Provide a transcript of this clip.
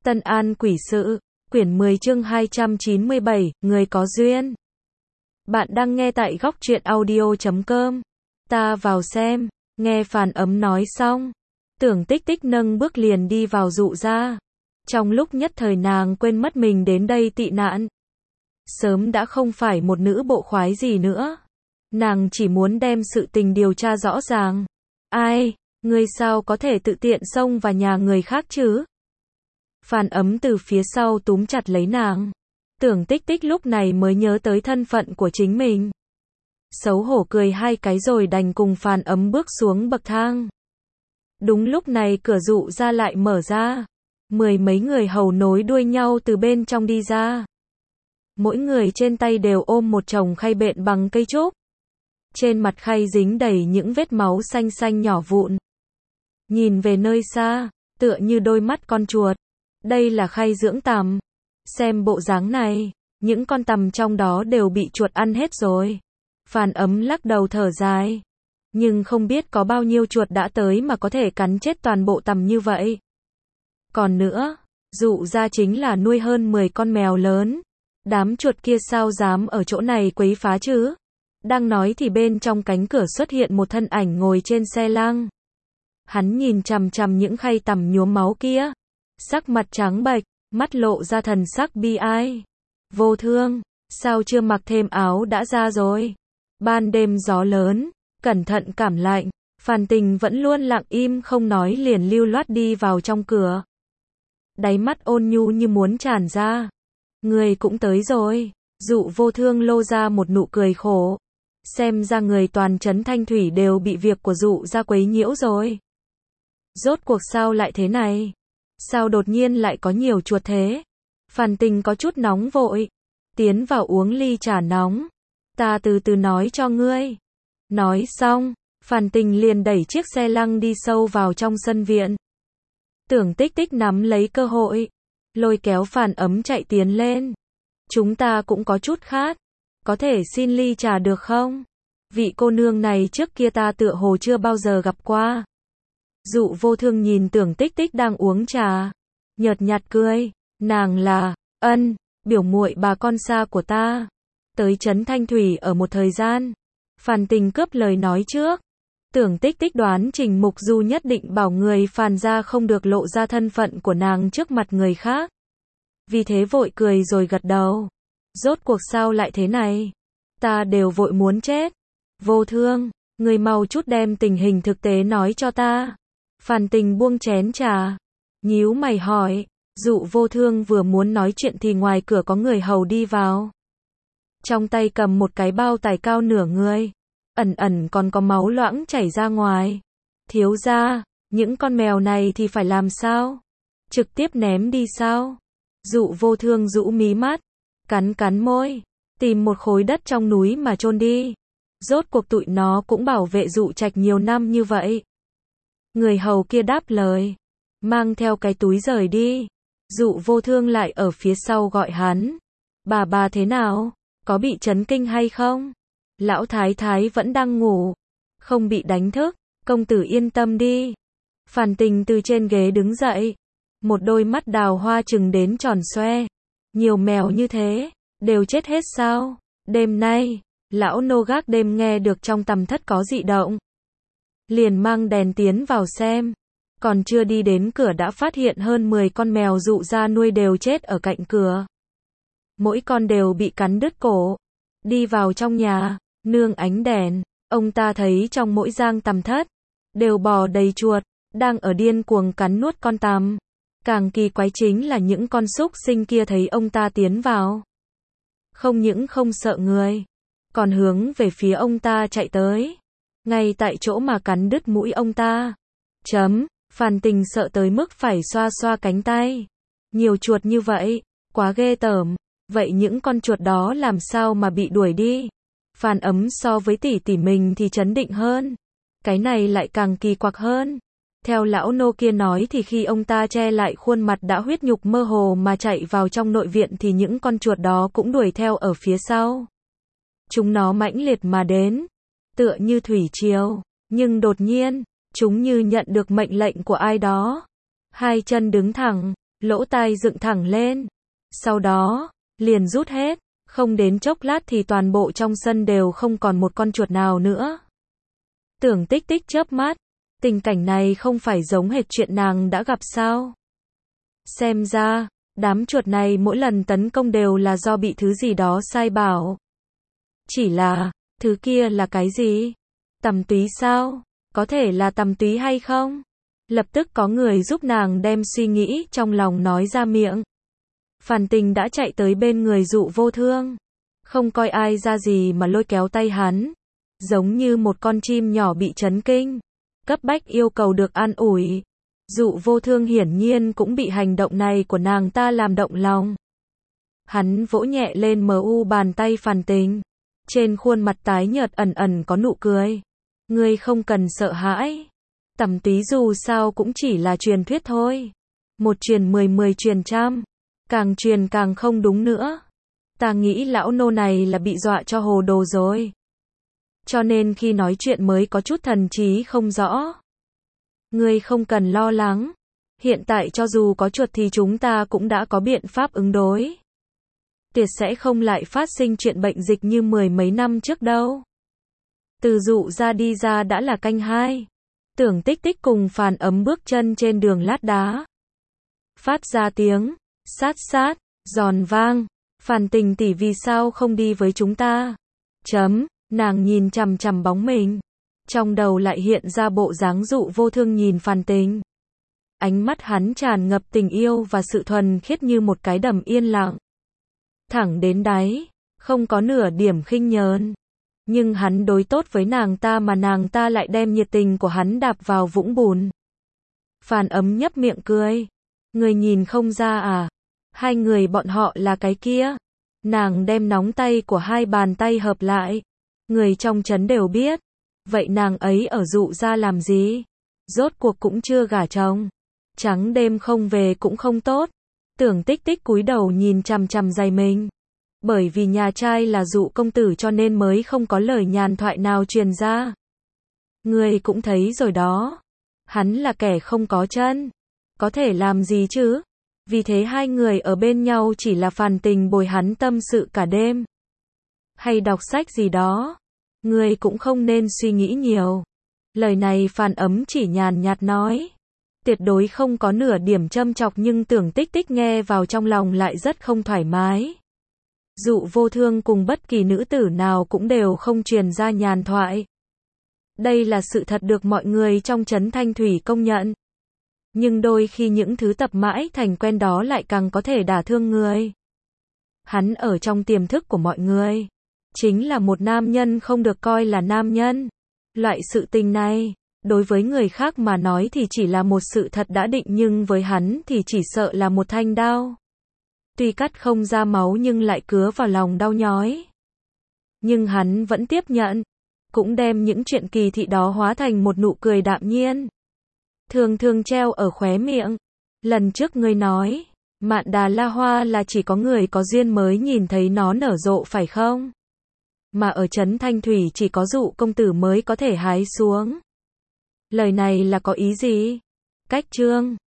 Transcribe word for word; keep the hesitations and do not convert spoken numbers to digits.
Tân An Quỷ Sự, quyển mười chương hai trăm chín mươi bảy, người có duyên. Bạn đang nghe tại góc truyện audio chấm com. Ta vào xem, nghe Phàn Ấm nói xong. Tưởng Tích Tích nâng bước liền đi vào dụ ra. Trong lúc nhất thời nàng quên mất mình đến đây tị nạn. Sớm đã không phải một nữ bộ khoái gì nữa. Nàng chỉ muốn đem sự tình điều tra rõ ràng. Ai, ngươi sao có thể tự tiện xông vào nhà người khác chứ? Phàn Ấm từ phía sau túm chặt lấy nàng. Tưởng Tích Tích lúc này mới nhớ tới thân phận của chính mình. Xấu hổ cười hai cái rồi đành cùng Phàn Ấm bước xuống bậc thang. Đúng lúc này cửa dụ ra lại mở ra. Mười mấy người hầu nối đuôi nhau từ bên trong đi ra. Mỗi người trên tay đều ôm một chồng khay bện bằng cây trúc. Trên mặt khay dính đầy những vết máu xanh xanh nhỏ vụn. Nhìn về nơi xa, tựa như đôi mắt con chuột. Đây là khay dưỡng tằm. Xem bộ dáng này, những con tằm trong đó đều bị chuột ăn hết rồi. Phàn Ấm lắc đầu thở dài. Nhưng không biết có bao nhiêu chuột đã tới mà có thể cắn chết toàn bộ tằm như vậy. Còn nữa, dụ ra chính là nuôi hơn mười con mèo lớn. Đám chuột kia sao dám ở chỗ này quấy phá chứ? Đang nói thì bên trong cánh cửa xuất hiện một thân ảnh ngồi trên xe lăng. Hắn nhìn chằm chằm những khay tằm nhuốm máu kia. Sắc mặt trắng bệch, mắt lộ ra thần sắc bi ai. Vô Thương, sao chưa mặc thêm áo đã ra rồi? Ban đêm gió lớn, cẩn thận cảm lạnh. Phàn Tình vẫn luôn lặng im không nói liền lưu loát đi vào trong cửa. Đáy mắt ôn nhu như muốn tràn ra. Người cũng tới rồi. Dụ Vô Thương lô ra một nụ cười khổ. Xem ra người toàn trấn Thanh Thủy đều bị việc của dụ ra quấy nhiễu rồi. Rốt cuộc sao lại thế này? Sao đột nhiên lại có nhiều chuột thế? Phàn Tình có chút nóng vội. Tiến vào uống ly trà nóng. Ta từ từ nói cho ngươi. Nói xong, Phàn Tình liền đẩy chiếc xe lăng đi sâu vào trong sân viện. Tưởng Tích Tích nắm lấy cơ hội. Lôi kéo Phàn Ấm chạy tiến lên. Chúng ta cũng có chút khát. Có thể xin ly trà được không? Vị cô nương này trước kia ta tựa hồ chưa bao giờ gặp qua. Dụ Vô Thương nhìn Tưởng Tích Tích đang uống trà. Nhợt nhạt cười. Nàng là, Ân, biểu muội bà con xa của ta. Tới trấn Thanh Thủy ở một thời gian. Phàn Tình cướp lời nói trước. Tưởng Tích Tích đoán Trình Mục Du nhất định bảo người Phàn gia không được lộ ra thân phận của nàng trước mặt người khác. Vì thế vội cười rồi gật đầu. Rốt cuộc sao lại thế này? Ta đều vội muốn chết. Vô Thương, người mau chút đem tình hình thực tế nói cho ta. Phàn Tình buông chén trà. Nhíu mày hỏi. Dụ Vô Thương vừa muốn nói chuyện thì ngoài cửa có người hầu đi vào. Trong tay cầm một cái bao tải cao nửa người. Ẩn ẩn còn có máu loãng chảy ra ngoài. Thiếu gia, những con mèo này thì phải làm sao? Trực tiếp ném đi sao? Dụ Vô Thương rũ mí mắt. Cắn cắn môi. Tìm một khối đất trong núi mà chôn đi. Rốt cuộc tụi nó cũng bảo vệ dụ trạch nhiều năm như vậy. Người hầu kia đáp lời. Mang theo cái túi rời đi. Dụ Vô Thương lại ở phía sau gọi hắn. Bà bà thế nào? Có bị chấn kinh hay không? Lão thái thái vẫn đang ngủ. Không bị đánh thức. Công tử yên tâm đi. Phàn Tình từ trên ghế đứng dậy. Một đôi mắt đào hoa trừng đến tròn xoe. Nhiều mèo như thế. Đều chết hết sao? Đêm nay, lão nô gác đêm nghe được trong tầm thất có dị động. Liền mang đèn tiến vào xem. Còn chưa đi đến cửa đã phát hiện hơn mười con mèo dụ ra nuôi đều chết ở cạnh cửa. Mỗi con đều bị cắn đứt cổ. Đi vào trong nhà, nương ánh đèn, ông ta thấy trong mỗi giang tầm thất, đều bò đầy chuột, đang ở điên cuồng cắn nuốt con tằm. Càng kỳ quái chính là những con súc sinh kia thấy ông ta tiến vào. Không những không sợ người, còn hướng về phía ông ta chạy tới. Ngay tại chỗ mà cắn đứt mũi ông ta. Chấm, Phàn Tình sợ tới mức phải xoa xoa cánh tay. Nhiều chuột như vậy, quá ghê tởm. Vậy những con chuột đó làm sao mà bị đuổi đi? Phàn Ấm so với tỷ tỷ mình thì chấn định hơn. Cái này lại càng kỳ quặc hơn. Theo lão nô kia nói thì khi ông ta che lại khuôn mặt đã huyết nhục mơ hồ mà chạy vào trong nội viện thì những con chuột đó cũng đuổi theo ở phía sau. Chúng nó mãnh liệt mà đến, tựa như thủy triều, nhưng đột nhiên, chúng như nhận được mệnh lệnh của ai đó. Hai chân đứng thẳng, lỗ tai dựng thẳng lên. Sau đó, liền rút hết, không đến chốc lát thì toàn bộ trong sân đều không còn một con chuột nào nữa. Tưởng Tích Tích chớp mắt, tình cảnh này không phải giống hệt chuyện nàng đã gặp sao? Xem ra, đám chuột này mỗi lần tấn công đều là do bị thứ gì đó sai bảo. Chỉ là, thứ kia là cái gì? Tằm túy sao? Có thể là tằm túy hay không? Lập tức có người giúp nàng đem suy nghĩ trong lòng nói ra miệng. Phàn Tình đã chạy tới bên người Dụ Vô Thương, không coi ai ra gì mà lôi kéo tay hắn, giống như một con chim nhỏ bị chấn kinh, cấp bách yêu cầu được an ủi. Dụ Vô Thương hiển nhiên cũng bị hành động này của nàng ta làm động lòng. Hắn vỗ nhẹ lên mờ u bàn tay Phàn Tình, trên khuôn mặt tái nhợt ẩn ẩn có nụ cười. Ngươi không cần sợ hãi, tằm túy dù sao cũng chỉ là truyền thuyết thôi. Một truyền mười, mười truyền trăm, càng truyền càng không đúng nữa. Ta nghĩ lão nô này là bị dọa cho hồ đồ rồi. Cho nên khi nói chuyện mới có chút thần trí không rõ. Ngươi không cần lo lắng. Hiện tại cho dù có chuột thì chúng ta cũng đã có biện pháp ứng đối. Tuyệt sẽ không lại phát sinh chuyện bệnh dịch như mười mấy năm trước đâu. Từ Dụ ra đi ra đã là canh hai. Tưởng Tích Tích cùng Phàn Ấm bước chân trên đường lát đá. Phát ra tiếng sát sát, giòn vang. Phàn Tình tỷ vì sao không đi với chúng ta? Chấm, nàng nhìn chằm chằm bóng mình. Trong đầu lại hiện ra bộ dáng Dụ Vô Thương nhìn Phàn Tình. Ánh mắt hắn tràn ngập tình yêu và sự thuần khiết như một cái đầm yên lặng. Thẳng đến đáy, không có nửa điểm khinh nhờn. Nhưng hắn đối tốt với nàng ta mà nàng ta lại đem nhiệt tình của hắn đạp vào vũng bùn. Phàn Ấm nhấp miệng cười. Người nhìn không ra à? Hai người bọn họ là cái kia. Nàng đem nóng tay của hai bàn tay hợp lại. Người trong trấn đều biết. Vậy nàng ấy ở Dụ ra làm gì? Rốt cuộc cũng chưa gả chồng. Trắng đêm không về cũng không tốt. Tưởng Tích Tích cúi đầu nhìn chằm chằm giày mình. Bởi vì nhà trai là Dụ công tử cho nên mới không có lời nhàn thoại nào truyền ra. Ngươi cũng thấy rồi đó. Hắn là kẻ không có chân. Có thể làm gì chứ? Vì thế hai người ở bên nhau chỉ là Phàn Tình bồi hắn tâm sự cả đêm. Hay đọc sách gì đó. Ngươi cũng không nên suy nghĩ nhiều. Lời này Phàn Ấm chỉ nhàn nhạt nói. Tuyệt đối không có nửa điểm châm chọc nhưng Tưởng Tích Tích nghe vào trong lòng lại rất không thoải mái. Dụ Vô Thương cùng bất kỳ nữ tử nào cũng đều không truyền ra nhàn thoại. Đây là sự thật được mọi người trong trấn Thanh Thủy công nhận. Nhưng đôi khi những thứ tập mãi thành quen đó lại càng có thể đả thương người. Hắn ở trong tiềm thức của mọi người. Chính là một nam nhân không được coi là nam nhân. Loại sự tình này, đối với người khác mà nói thì chỉ là một sự thật đã định nhưng với hắn thì chỉ sợ là một thanh đao. Tuy cắt không ra máu nhưng lại cứa vào lòng đau nhói. Nhưng hắn vẫn tiếp nhận. Cũng đem những chuyện kỳ thị đó hóa thành một nụ cười đạm nhiên. Thường thường treo ở khóe miệng. Lần trước ngươi nói, Mạn Đà La Hoa là chỉ có người có duyên mới nhìn thấy nó nở rộ phải không? Mà ở trấn Thanh Thủy chỉ có Dụ công tử mới có thể hái xuống. Lời này là có ý gì? Cách chương